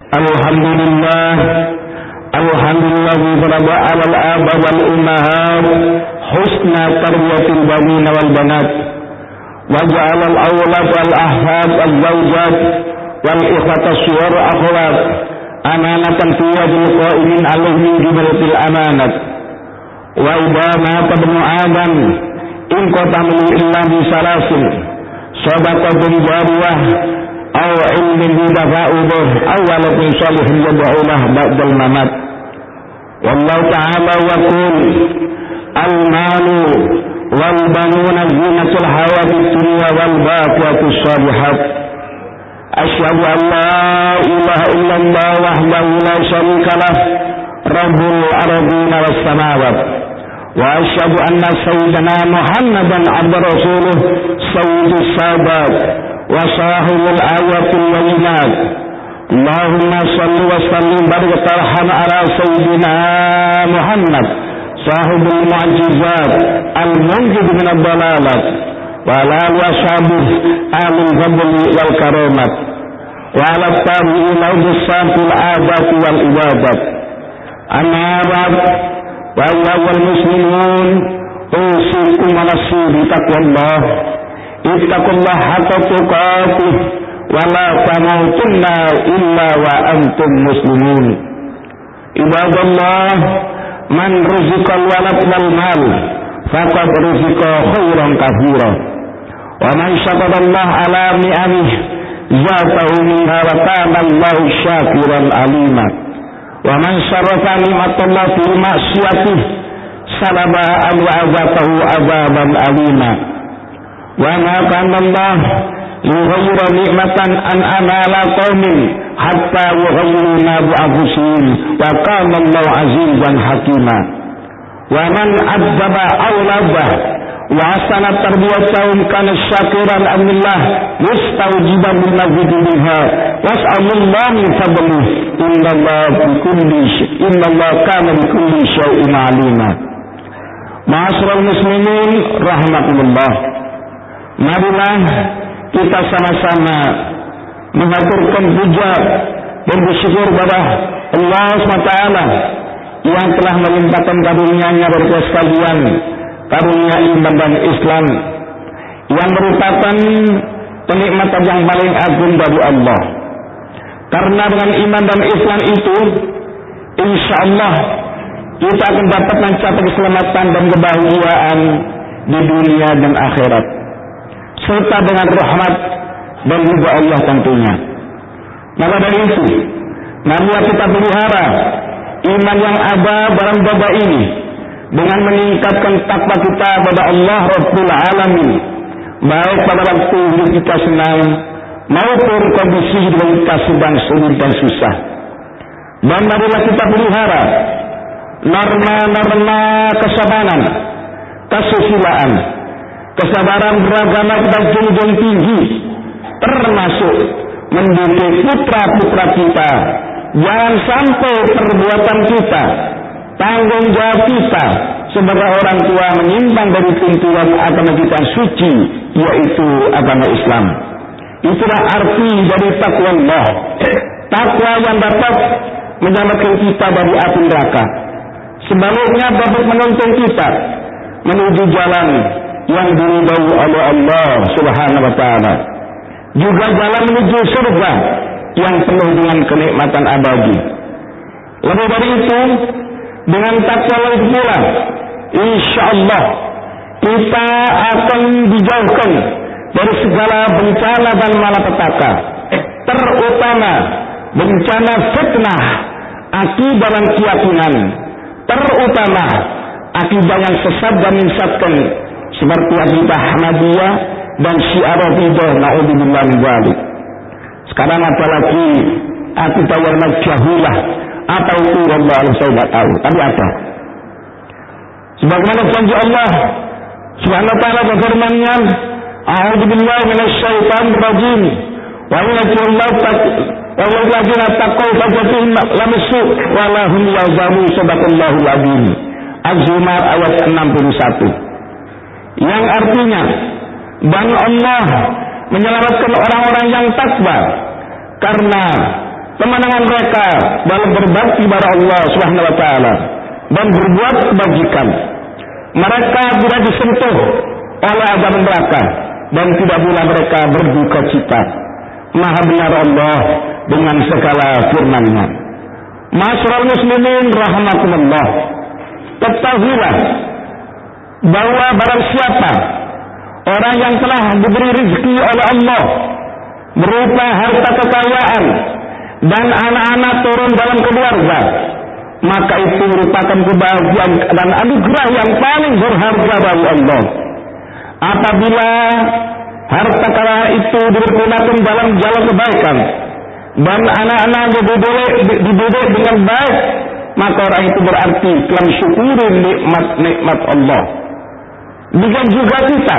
Alhamdulillah, alhamdulillah farada 'alal aba wal ummahat husna tarbiyatil banin wal banat wa ja'ala al awlad wal ahfad wal zawjat wal ikhwata suwar akhwat amanatan fi wajhil qa'imin 'alaihim jumlatil amanat wa idza mata ibnu adam in qatamu illa bi salasin sadaqatun jariyah aw ilmin bidafa'uduh awalatin salihin yad'ulah ba'dal mamat wallahu ta'ala wa qul al-malu wal banuna zinatul hayatid dunya wal baqiyatus shalihat asyhadu an la ilaha illallah wahdahu la syarika lah rabbul ardina was samawat wa asyhadu anna sayyidana muhammadan abdur rasuluh sayyidus sadat wa sahibul ayatil bayyinat Allahumma salli wa sallim barik tarham ala sayyidina Muhammad sahibul mu'jizat al-munjid min ad-dalalat wa ala washabihi amin fadli wal karamat wa ala tabi'in bis-sabil adat wal ibadat amma ba'd wa ayyuhal muslimun usikum wa nafsi bi taqwallah ittaqullaha haqqa tuqatih wa la tamutunna illa wa antum muslimun. Ibadallah, man ruziqal walad wal mal faqad ruziqa khairan katsira wa man syakarallaha ala ni'amihi zatahu minha wa kana Allahu syakiran alima wa man syarafa ni'matallahi fi ma'siyatihi salaba an wa'azatahu azaban alima wa ma kana Allah yughayyiru ni'matan an amala qaumin hatta yughayyiru ma bi anfusihim wa kana Allah azizan hakima wa man adzaba awlada wa asana tarbiyatahum kana syakiran amillah mustawjiban lil mazid minha was'alullah min fadlihi innallaha kana bi kulli syai'in alima. Ma'asyiral muslimin rahimakumullah, marilah kita sama-sama mengaturkan puja dan bersyukur kepada Allah SWT yang telah melimpahkan karunia-Nya kepada sekalian, karunia iman dan Islam yang merupakan kenikmatan yang paling agung dari Allah. Karena dengan iman dan Islam itu, insya Allah kita akan dapat mencapai keselamatan dan kebahagiaan di dunia dan akhirat, serta dengan rahmat dan ridha Allah tentunya. Maka dari itu, marilah kita pelihara iman yang ada dalam baba ini dengan meningkatkan takwa kita kepada Allah Rabbul Alamin, baik pada waktu hidup kita senang maupun kondisi hidup kita sedang sulit dan susah. Dan marilah kita pelihara norma-norma kesabaran, kesusilaan, kesabaran beragama kita junjung tinggi, termasuk mendidik putra-putra kita. Jangan sampai perbuatan kita, tanggung jawab kita sebagai orang tua menyimpang dari tuntunan agama kita suci, yaitu agama Islam. Itulah arti dari takwa Allah, takwa yang dapat menyelamatkan kita dari api neraka. Sebaliknya dapat menuntun kita menuju jalan yang diridhai oleh Allah Subhanahu wa taala. Juga jalan menuju surga yang penuh dengan kenikmatan abadi. Lebih dari itu, dengan takwa lagi pula, insyaallah kita akan dijauhkan dari segala bencana dan malapetaka, terutama bencana fitnah, akidah dan keyakinan, terutama akidah yang sesat dan menyesatkan seperti akidah Ahmadiyah dan Syiah Rafidah, naudzubillah min dzalik. Sekarang apalagi akidah yang jahilah, apa itu Allah saya tidak tahu, tapi apa? Sebagaimana janji Allah Subhanahu wa taala berfirman-Nya, a'udzubillahi minasyaitonir rajim wa walladzina taqaw fajatuhum lamusu wa lahum yazamu sadaqallahul azim. Az-Zumar ayat 61. Yang artinya, dan Allah menyelamatkan orang-orang yang takwa karena kemenangan mereka dalam berbakti kepada Allah Subhanahu wa taala dan berbuat kebajikan. Mereka tidak disentuh oleh azab neraka dan tidak pula mereka berduka cita. Maha benar Allah dengan segala firman-Nya. Ma'asyiral muslimin rahimakumullah, ketahuilah bahwa barang siapa orang yang telah diberi rezeki oleh Allah berupa harta kekayaan dan anak-anak turun dalam keluarga, maka itu merupakan kebahagiaan dan anugerah yang paling berharga dari Allah. Apabila harta kekayaan itu digunakan dalam jalan kebaikan dan anak-anak dididik dengan baik, maka orang itu berarti telah mensyukuri nikmat Allah. Demikian juga kita,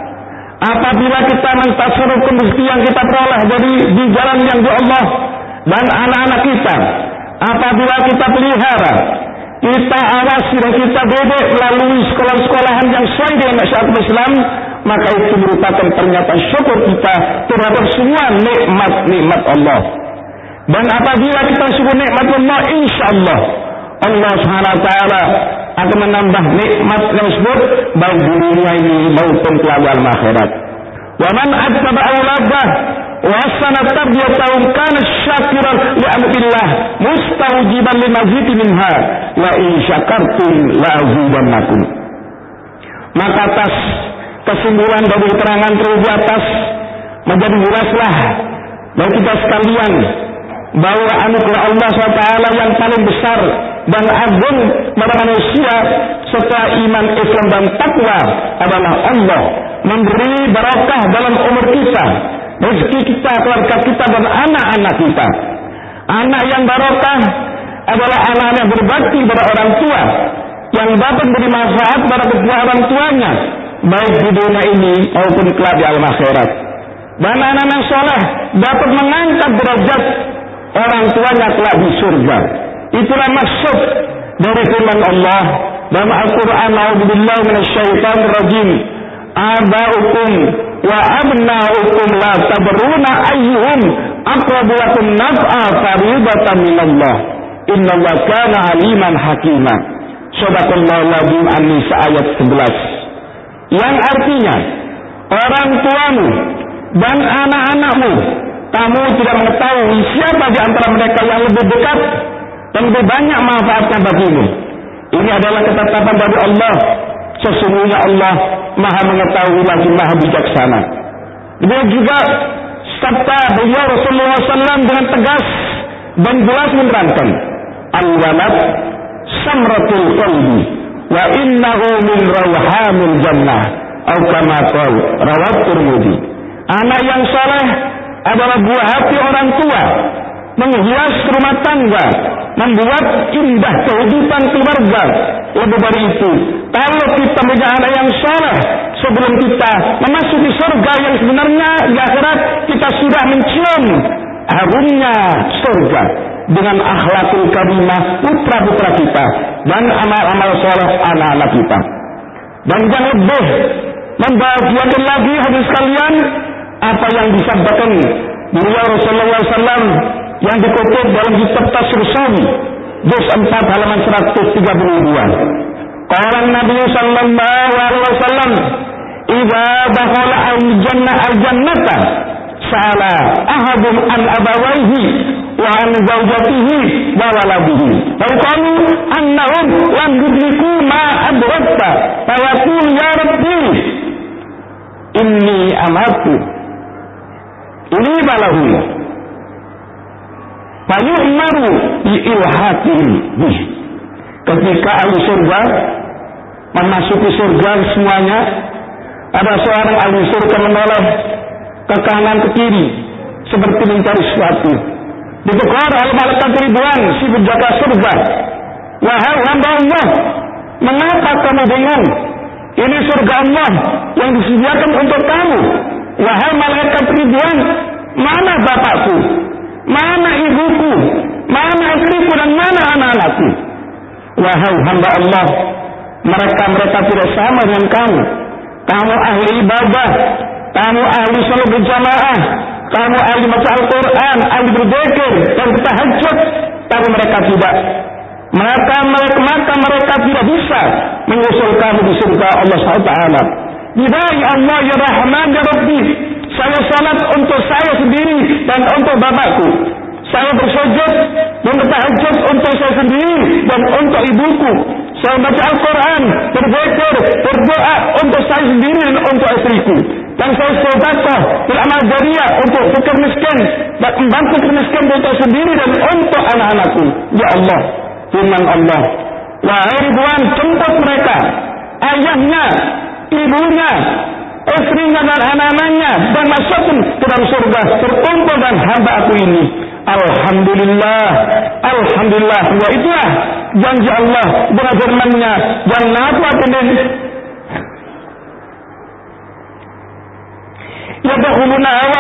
apabila kita mentasarrufkan rezeki yang kita peroleh di jalan yang di Allah dan anak-anak kita, apabila kita pelihara, kita awasi dan kita didik melalui sekolah-sekolahan yang sesuai dengan syariat Islam, maka itu merupakan pernyataan syukur kita terhadap semua nikmat-nikmat Allah. Dan apabila kita syukur nikmat Allah, insyaallah Allah Subhanahu wa taala akan menambah nikmat tersebut baik di dunia ini maupun kelak di akhirat. Wa man attaba auladah wa ahsana tarbiyatahum kana syakiran li amrillah mustawjiban limazid minha la in syakartum la azidannakum. Maka atas kesimpulan dari keterangan di atas menjadi jelaslah bagi kita sekalian bahwa anugerah Allah SWT yang paling besar dan agung pada manusia setelah iman, Islam dan takwa adalah Allah memberi barakah dalam umur kita, rezeki kita, keluarga kita dan anak-anak kita. Anak yang barakah adalah anak yang berbakti pada orang tua, yang dapat beri manfaat pada kedua orang tuanya baik di dunia ini maupun kelak di alam akhirat. Dan anak yang soleh dapat mengangkat derajat orang tuanya kelak di surga. Itulah maksud dari firman Allah dalam Al-Quran. A'udzubillahi minasyaitonir rajim. Aba'ukum wa abna'ukum la tadruna ayyuhum aqrabu lakum naf'a fariidatan minallah. Innallaha kana aliman hakima. Shadaqallahul azim. An-Nisa ayat 11. Yang artinya orang tuamu dan anak-anakmu, kamu tidak mengetahui siapa di antara mereka yang lebih dekat dan lebih banyak manfaatnya bagimu. Ini adalah ketetapan dari Allah. Sesungguhnya Allah Maha mengetahui lagi Maha bijaksana. Dia juga sabda beliau Rasulullah SAW dengan tegas dan jelas menerangkan, al-walad samratul qalbi wa innahu min rawhamil jannah atau kama qala rawat Tirmidzi. Anak yang saleh adalah buah hati orang tua, menghias rumah tangga, membuat indah kehidupan keluarga. Lebih dari itu, kalau kita menjadi anak yang saleh sebelum kita memasuki surga yang sebenarnya di akhirat, kita sudah mencium harumnya surga dengan akhlakul karimah putra-putra kita dan amal-amal saleh anak-anak kita. Dan yang lebih membahagiakan lagi hadis sekalian, apa yang disabdakan beliau Rasulullah SAW yang dikutip dalam kitab Tafsir Sami juz 4 halaman 132. Qala Nabi sallallahu alaihi wasallam, "Idza dakhala al-jannata sa'ala ahadun an abawayhi wa an zawjatihi wa waladihi. Fa qalu annahum lam yudriku ma adrakta fa yaqul ya rabbi inni amatu ini balahum fayu'maru bi ilhaqihim bih." Ketika ahli surga memasuki surga semuanya, ada seorang ahli surga menoleh ke kanan ke kiri seperti mencari sesuatu. Ditegur oleh malaikat ribuan si penjaga surga, "Wahai hamba Allah, mengapa kamu bingung? Ini surga Allah yang disediakan untuk kamu. Wahai malaikat ribuan, mana bapakku? Mana ibuku? Mana istriku dan mana anak-anakku?" Wahai hamba Allah, mereka tidak sama dengan kamu. Kamu ahli ibadah, kamu ahli salat berjamaah, kamu ahli baca Al-Quran, ahli berzikir dan bertahajud, tapi mereka tidak. Maka mereka tidak bisa menyusul kamu di surga Allah SWT. Bidai Allah ya Rahman ya Rabbi, saya salat untuk saya sendiri dan untuk bapakku. Saya bersujud dan bertahajud untuk saya sendiri dan untuk ibuku. Saya baca Al-Quran, berzikir, berdoa untuk saya sendiri dan untuk istriku. Dan saya sedekah beramal jariah untuk fakir miskin dan membantu fakir miskin untuk sendiri dan untuk anak-anakku. Ya Allah, firman Allah, wahai Ridwan, jemput mereka, ayahnya, ibunya, istrinya dan anak-anaknya, dan masukkan ke dalam surga terkumpul dan hamba aku ini. Alhamdulillah, Alhamdulillah. Ya itulah janji Allah dengan firman-Nya, jannatun yadkhuluna wa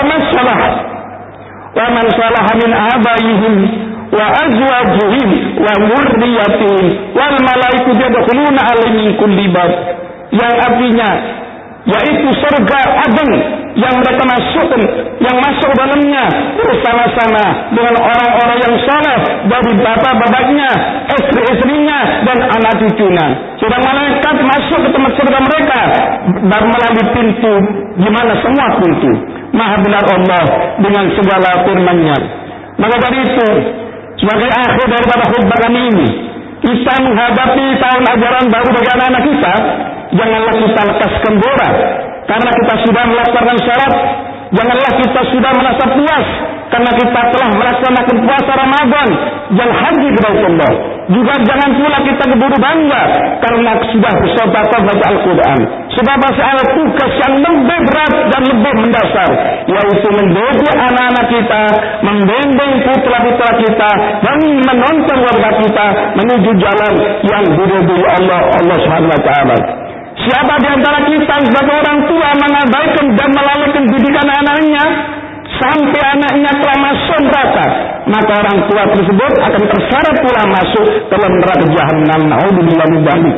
man salaha min abaihim wa azwajihim wa dzurriyyatihim wal malaikatu yadkhuluna alaihim min kulli bab, yang artinya yaitu surga adn yang mereka masukkan, yang masuk dalamnya bersama-sama dengan orang-orang yang saleh dari bapak-bapaknya, istri-istrinya dan anak cucunya. Sedang malaikat masuk ke tempat surga mereka dan melalui pintu, di mana semua pintu. Maha benar Allah dengan segala firman-Nya. Maka dari itu, sebagai akhir daripada khutbah kami ini, kita menghadapi tahun ajaran baru bagi anak-anak kita. Janganlah kita lekas gembira karena kita sudah melaksanakan syarat. Janganlah kita sudah merasa puas karena kita telah melaksanakan puasa Ramadan dan haji ke Baitullah. Juga jangan pula kita keburu bangga karena sudah bersedekah baca Al-Quran. Sebab masih ada tugas yang lebih berat dan lebih mendasar, yaitu mendidik anak-anak kita, membimbing putra-putra kita, dan menuntun warga kita menuju jalan yang diridhoi Allah Subhanahu wa taala. Siapa di antara kita sebagai orang tua mengabaikan dan melalaikan didikan anaknya sampai anaknya telah masuk neraka, maka orang tua tersebut akan terseret pula masuk dalam neraka jahanam. Naudzubillah min dzalik.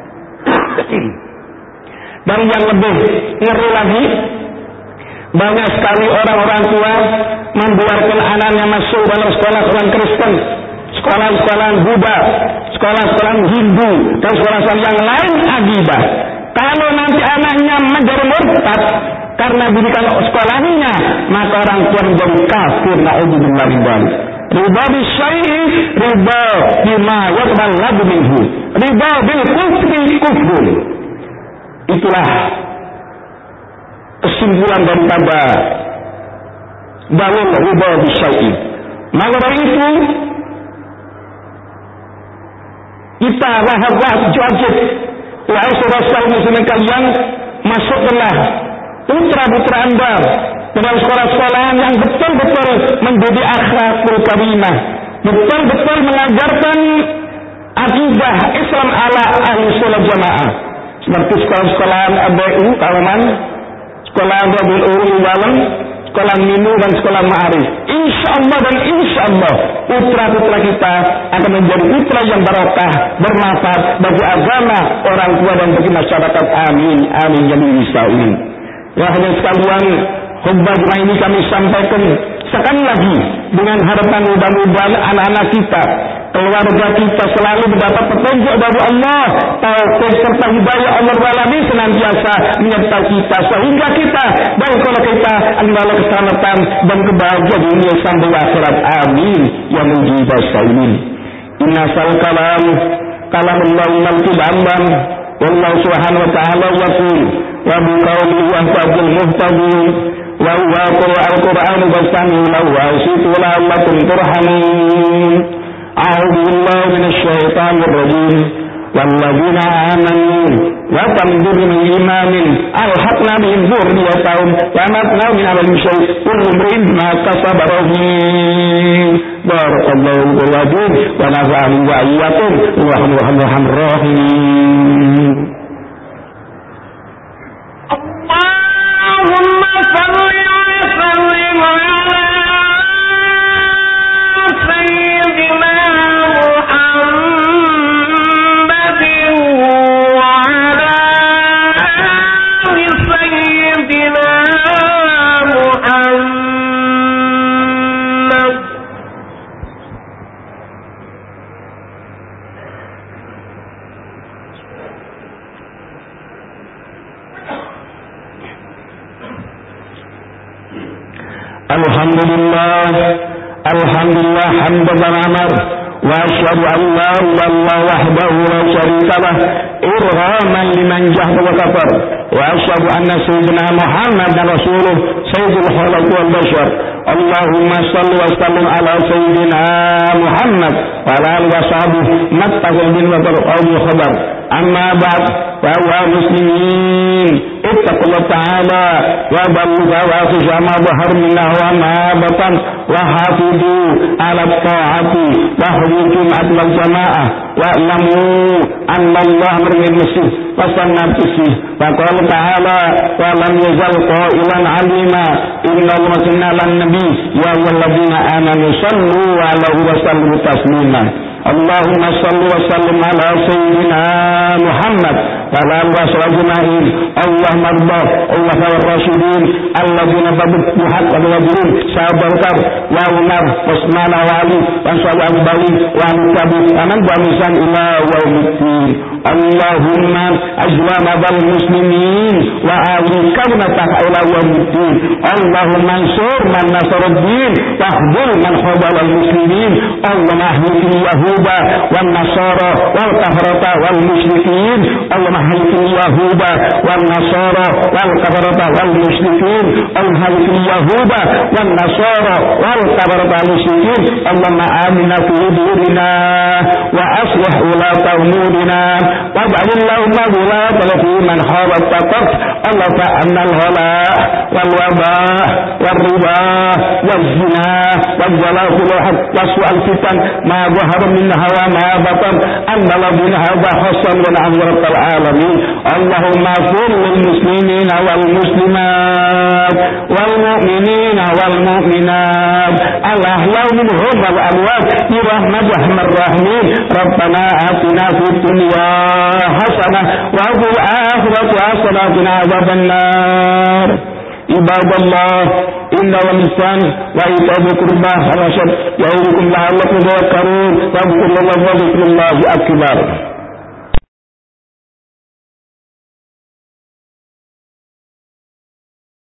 Dan yang lebih ngeri lagi, banyak sekali orang-orang tua membiarkan anaknya masuk dalam sekolah-sekolah Kristen, sekolah-sekolah Buddha, sekolah-sekolah Hindu, dan sekolah-sekolah yang lain akidah. Kalau nanti anaknya menjadi murtad karena didikan sekolahnya, maka orang tua menjadi kafir. Naudzubillah min dzalik. Riba bisyai'i riba bima yatballadu minhu. Riba bil kufri kufrun. Itulah kesimpulan daripada dalil riba bisyai'i. Maka dari itu kita wahab wajib, wahai saudara muslimin kalian, masukkanlah putra-putra Anda dalam sekolah-sekolah yang betul-betul mendidik akhlakul karimah, betul-betul mengajarkan akidah Islam ala ahli sunnah jamaah, seperti sekolah-sekolah ABU Kauman, sekolah Abdul Ulum Dalam, sekolah Minu dan sekolah Ma'arif. Insyaallah dan insyaallah putra-putra kita akan menjadi putra yang barakah, bermanfaat bagi agama, orang tua dan bagi masyarakat. Amin, amin ya rabbal alamin. Ya hadirin sekalian, khutbah ini kami sampaikan sekali lagi dengan harapan mudah-mudahan anak-anak kita, keluarga kita selalu mendapat petunjuk dari Allah, taufik serta hidayah Allah Alamin senantiasa menyertai kita sehingga kita dan kalau kita adalah keselamatan dan kebahagiaan dunia sampai akhirat. Amin ya mujibas salimin. Inna sal kalam Allah malkul amban wallahu subhanahu wa ta'ala yaqul wa bi qawli yahtadil muhtadin wa huwa al-Qur'an fastami'u lahu wa ansitu la'allakum turhamun. A'udzu billahi minasy syaithanir rajim. والذين آمنوا وتمدر من إيمان ألحقنا بهم ذريتهم وما من عمل شيء كل امرئ ما كسب رهين. بارك الله لكم ونفعني وإياكم وارحم الراحمين. اللهم صل وسلم على سيدنا محمد Alhamdulillah hamdan amar wa asyhadu an la ilaha illallah wahdahu la syarika lah irhaman liman jahda wa kafar wa asyhadu anna sayyidina Muhammadan rasulullah sayyidul khalq wal bashar. Allahumma shalli wa sallim ala sayyidina Muhammad wa ala alihi wa sahbihi mattaqal bin wa al khabar. Amma ba'd wa ya muslimin ittaqullah ta'ala wa ballighu wa akhsha ma dhahar minna wa ma batan wa hafidu ala ta'ati wa hukum adl jamaah wa lamu anna Allah marmin musih wa sannatisi wa qala ta'ala wa lam yazal qailan alima inna allaha lan nabi ya ayyuhalladzina amanu sallu alaihi wa sallimu taslima. Allahumma salli wa sallim ala sayyidina Muhammad wa ala alihi wa sahbihi. Allahumma arda Allah wa rasulin alladzina tabi'u hatta wajhum sahabakar wa Umar Utsman wa Ali wa sahabat Bali wa tabi aman bamisan ila yaumiddin. Allahumma ajlam bal muslimin wa awikna ta'ala yaumiddin. Allahumma ansur man nasruddin wa khudh man khadal al muslimin. Allahumma ahli yahuda wan nasara wal kafarata wal musyrikin. Allahumma ahli yahuda wan nasara wal kafarata wal musyrikin. Allahumma ahli yahuda wan nasara wal kafarata wal musyrikin. Allahumma amina fi durina wa aslih ulata umurina waj'al Allahumma wilayatan fi man khawat taqat. Allah ta'ala al-ghala wal waba wal riba wal zina wal jalal wa su'al fitan ma zahara minha wa ma batan anna ladina hadha hasan wa amratul alamin. Allahumma qul lil muslimina wal muslimat wal mu'minina wal mu'minat al-ahya minhum wal amwat bi rahmatir rahimin. Rabbana atina fid dunya hasanah wa fil akhirati hasanah wa qina adzaban nar. Ibadallah inna wal ihsan wa ita'i qurbah wa syad ya'udukum la'allakum tadhakkarun wa dhkurullaha akbar.